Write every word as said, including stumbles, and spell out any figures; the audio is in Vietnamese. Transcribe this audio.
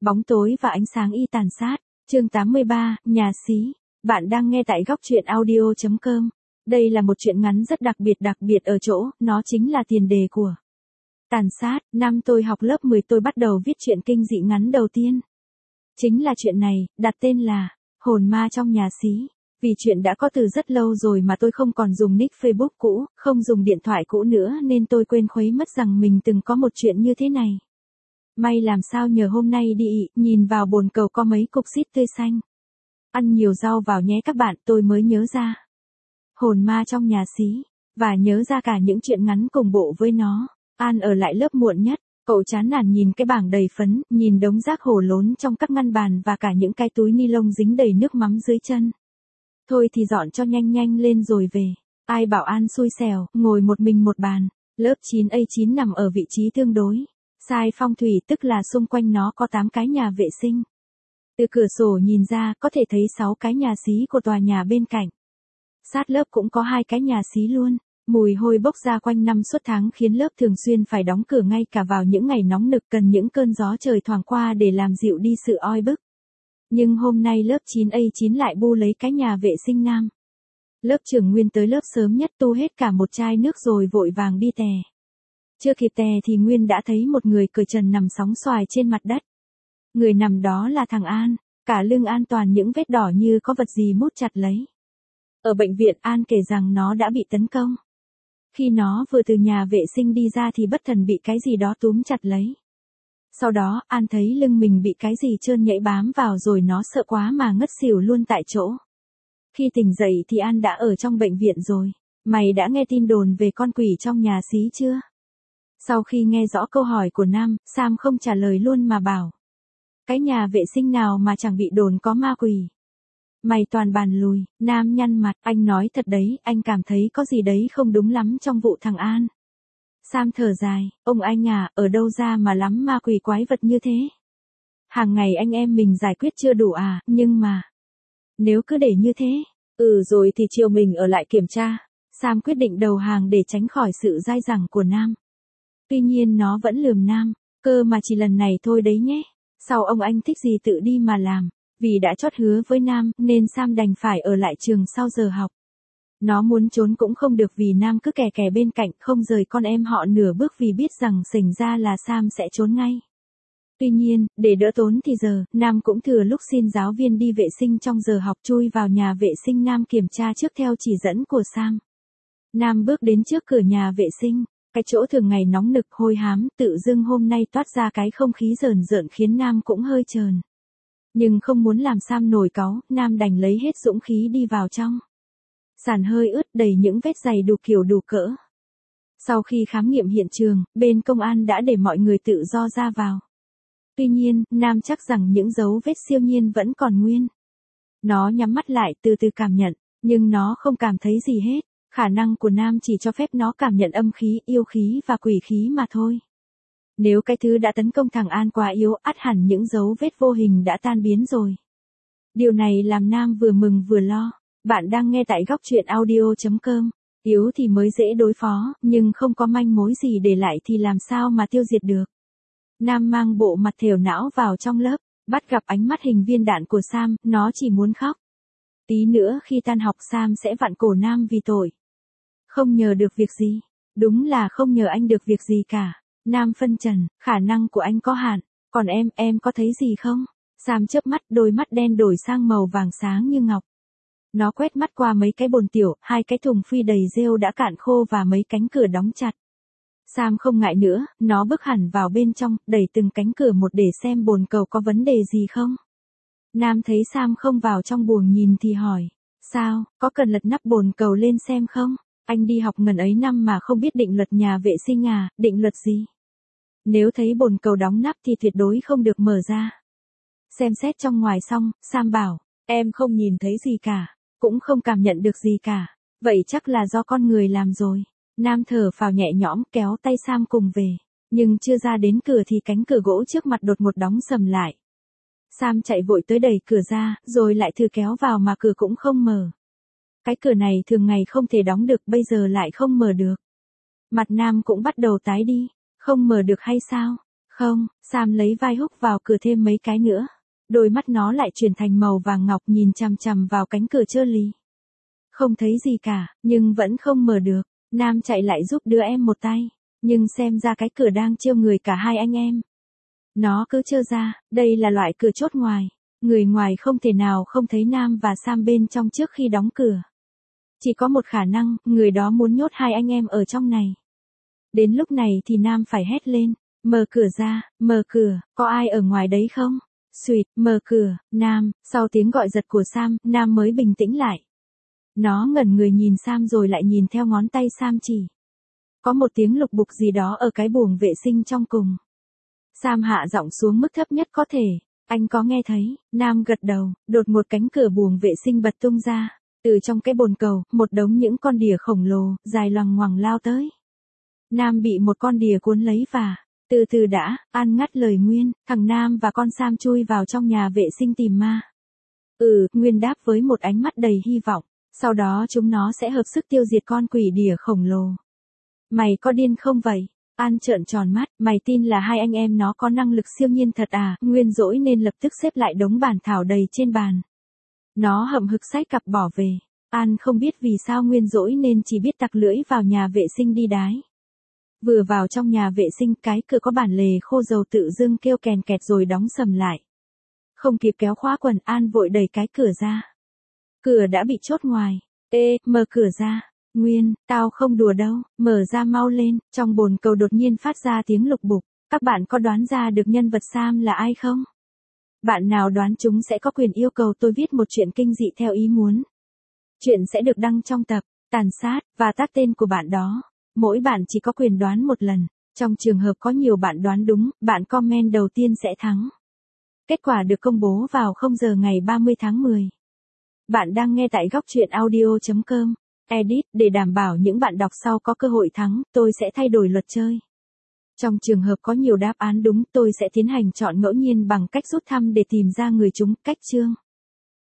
Bóng tối và ánh sáng y tàn sát. Chương tám mươi ba, nhà xí. Bạn đang nghe tại góc truyện audio chấm com. Đây là một chuyện ngắn rất đặc biệt đặc biệt ở chỗ, nó chính là tiền đề của Tàn sát. Năm tôi học lớp mười tôi bắt đầu viết truyện kinh dị ngắn đầu tiên. Chính là chuyện này, đặt tên là Hồn ma trong nhà xí. Vì chuyện đã có từ rất lâu rồi mà tôi không còn dùng nick Facebook cũ, không dùng điện thoại cũ nữa nên tôi quên khuấy mất rằng mình từng có một chuyện như thế này. May làm sao nhờ hôm nay đi, nhìn vào bồn cầu có mấy cục xít tươi xanh. Ăn nhiều rau vào nhé các bạn, tôi mới nhớ ra. Hồn ma trong nhà xí, và nhớ ra cả những chuyện ngắn cùng bộ với nó. An ở lại lớp muộn nhất, cậu chán nản nhìn cái bảng đầy phấn, nhìn đống rác hổ lốn trong các ngăn bàn và cả những cái túi ni lông dính đầy nước mắm dưới chân. Thôi thì dọn cho nhanh nhanh lên rồi về. Ai bảo An xui xẻo, ngồi một mình một bàn. Lớp chín A chín nằm ở vị trí tương đối sai phong thủy, tức là xung quanh nó có tám cái nhà vệ sinh. Từ cửa sổ nhìn ra có thể thấy sáu cái nhà xí của tòa nhà bên cạnh. Sát lớp cũng có hai cái nhà xí luôn. Mùi hôi bốc ra quanh năm suốt tháng khiến lớp thường xuyên phải đóng cửa ngay cả vào những ngày nóng nực, cần những cơn gió trời thoảng qua để làm dịu đi sự oi bức. Nhưng hôm nay lớp chín A chín lại bu lấy cái nhà vệ sinh nam. Lớp trưởng Nguyên tới lớp sớm nhất tu hết cả một chai nước rồi vội vàng đi tè. Chưa kịp tè thì Nguyên đã thấy một người cởi trần nằm sóng xoài trên mặt đất. Người nằm đó là thằng An, cả lưng An toàn những vết đỏ như có vật gì mút chặt lấy. Ở bệnh viện An kể rằng nó đã bị tấn công. Khi nó vừa từ nhà vệ sinh đi ra thì bất thần bị cái gì đó túm chặt lấy. Sau đó An thấy lưng mình bị cái gì trơn nhẫy bám vào rồi nó sợ quá mà ngất xỉu luôn tại chỗ. Khi tỉnh dậy thì An đã ở trong bệnh viện rồi. Mày đã nghe tin đồn về con quỷ trong nhà xí chưa? Sau khi nghe rõ câu hỏi của Nam, Sam không trả lời luôn mà bảo. Cái nhà vệ sinh nào mà chẳng bị đồn có ma quỷ? Mày toàn bàn lùi. Nam nhăn mặt, anh nói thật đấy, anh cảm thấy có gì đấy không đúng lắm trong vụ thằng An. Sam thở dài, ông anh à, ở đâu ra mà lắm ma quỷ quái vật như thế? Hàng ngày anh em mình giải quyết chưa đủ à, nhưng mà... Nếu cứ để như thế, ừ rồi thì chiều mình ở lại kiểm tra. Sam quyết định đầu hàng để tránh khỏi sự dai dẳng của Nam. Tuy nhiên nó vẫn lườm Nam, cơ mà chỉ lần này thôi đấy nhé. Sau ông anh thích gì tự đi mà làm. Vì đã chót hứa với Nam nên Sam đành phải ở lại trường sau giờ học. Nó muốn trốn cũng không được vì Nam cứ kè kè bên cạnh không rời con em họ nửa bước vì biết rằng xảy ra là Sam sẽ trốn ngay. Tuy nhiên, để đỡ tốn thì giờ, Nam cũng thừa lúc xin giáo viên đi vệ sinh trong giờ học chui vào nhà vệ sinh Nam kiểm tra trước theo chỉ dẫn của Sam. Nam bước đến trước cửa nhà vệ sinh, cái chỗ thường ngày nóng nực hôi hám, tự dưng hôm nay toát ra cái không khí rờn rợn khiến Nam cũng hơi trờn. Nhưng không muốn làm Sam nổi cáu, Nam đành lấy hết dũng khí đi vào trong. Sàn hơi ướt đầy những vết giày đủ kiểu đủ cỡ. Sau khi khám nghiệm hiện trường, bên công an đã để mọi người tự do ra vào. Tuy nhiên, Nam chắc rằng những dấu vết siêu nhiên vẫn còn nguyên. Nó nhắm mắt lại từ từ cảm nhận, nhưng nó không cảm thấy gì hết. Khả năng của Nam chỉ cho phép nó cảm nhận âm khí, yêu khí và quỷ khí mà thôi. Nếu cái thứ đã tấn công thằng An quá yếu, ắt hẳn những dấu vết vô hình đã tan biến rồi. Điều này làm Nam vừa mừng vừa lo. Bạn đang nghe tại góc truyện audio chấm com. Yếu thì mới dễ đối phó, nhưng không có manh mối gì để lại thì làm sao mà tiêu diệt được. Nam mang bộ mặt thều não vào trong lớp, bắt gặp ánh mắt hình viên đạn của Sam, nó chỉ muốn khóc. Tí nữa khi tan học Sam sẽ vặn cổ Nam vì tội không nhờ được việc gì. Đúng là không nhờ anh được việc gì cả. Nam phân trần, khả năng của anh có hạn, còn em, em có thấy gì không? Sam chớp mắt, đôi mắt đen đổi sang màu vàng sáng như ngọc. Nó quét mắt qua mấy cái bồn tiểu, hai cái thùng phi đầy rêu đã cạn khô và mấy cánh cửa đóng chặt. Sam không ngại nữa, nó bước hẳn vào bên trong, đẩy từng cánh cửa một để xem bồn cầu có vấn đề gì không. Nam thấy Sam không vào trong buồng nhìn thì hỏi, sao, có cần lật nắp bồn cầu lên xem không? Anh đi học ngần ấy năm mà không biết định luật nhà vệ sinh à, định luật gì? Nếu thấy bồn cầu đóng nắp thì tuyệt đối không được mở ra. Xem xét trong ngoài xong, Sam bảo, em không nhìn thấy gì cả, cũng không cảm nhận được gì cả. Vậy chắc là do con người làm rồi. Nam thở phào nhẹ nhõm kéo tay Sam cùng về. Nhưng chưa ra đến cửa thì cánh cửa gỗ trước mặt đột ngột đóng sầm lại. Sam chạy vội tới đẩy cửa ra, rồi lại thử kéo vào mà cửa cũng không mở. Cái cửa này thường ngày không thể đóng được, bây giờ lại không mở được. Mặt Nam cũng bắt đầu tái đi. Không mở được hay sao? Không, Sam lấy vai húc vào cửa thêm mấy cái nữa. Đôi mắt nó lại chuyển thành màu vàng ngọc nhìn chằm chằm vào cánh cửa trơ lì. Không thấy gì cả, nhưng vẫn không mở được. Nam chạy lại giúp đứa em một tay. Nhưng xem ra cái cửa đang trêu người cả hai anh em. Nó cứ trơ ra, đây là loại cửa chốt ngoài. Người ngoài không thể nào không thấy Nam và Sam bên trong trước khi đóng cửa. Chỉ có một khả năng, người đó muốn nhốt hai anh em ở trong này. Đến lúc này thì Nam phải hét lên. Mở cửa ra, mở cửa, có ai ở ngoài đấy không? Xuyệt, mở cửa, Nam, sau tiếng gọi giật của Sam, Nam mới bình tĩnh lại. Nó ngẩn người nhìn Sam rồi lại nhìn theo ngón tay Sam chỉ. Có một tiếng lục bục gì đó ở cái buồng vệ sinh trong cùng. Sam hạ giọng xuống mức thấp nhất có thể. Anh có nghe thấy? Nam gật đầu, đột một cánh cửa buồng vệ sinh bật tung ra. Từ trong cái bồn cầu, một đống những con đỉa khổng lồ, dài loằng ngoằng lao tới. Nam bị một con đỉa cuốn lấy và... Từ từ đã, An ngắt lời Nguyên, thằng Nam và con Sam chui vào trong nhà vệ sinh tìm ma. Ừ, Nguyên đáp với một ánh mắt đầy hy vọng, sau đó chúng nó sẽ hợp sức tiêu diệt con quỷ đỉa khổng lồ. Mày có điên không vậy? An trợn tròn mắt, mày tin là hai anh em nó có năng lực siêu nhiên thật à? Nguyên dỗi nên lập tức xếp lại đống bản thảo đầy trên bàn. Nó hậm hực xách cặp bỏ về. An không biết vì sao Nguyên dỗi nên chỉ biết tặc lưỡi vào nhà vệ sinh đi đái. Vừa vào trong nhà vệ sinh, cái cửa có bản lề khô dầu tự dưng kêu kèn kẹt rồi đóng sầm lại. Không kịp kéo khóa quần, An vội đẩy cái cửa ra. Cửa đã bị chốt ngoài. Ê, mở cửa ra. Nguyên, tao không đùa đâu, mở ra mau lên. Trong bồn cầu đột nhiên phát ra tiếng lục bục. Các bạn có đoán ra được nhân vật Sam là ai không? Bạn nào đoán chúng sẽ có quyền yêu cầu tôi viết một chuyện kinh dị theo ý muốn. Chuyện sẽ được đăng trong tập Tàn sát và tag tên của bạn đó. Mỗi bạn chỉ có quyền đoán một lần. Trong trường hợp có nhiều bạn đoán đúng, bạn comment đầu tiên sẽ thắng. Kết quả được công bố vào không giờ ngày ba mươi tháng mười. Bạn đang nghe tại góc truyện audio chấm com. Edit, để đảm bảo những bạn đọc sau có cơ hội thắng, tôi sẽ thay đổi luật chơi. Trong trường hợp có nhiều đáp án đúng, tôi sẽ tiến hành chọn ngẫu nhiên bằng cách rút thăm để tìm ra người trúng. Cách chương.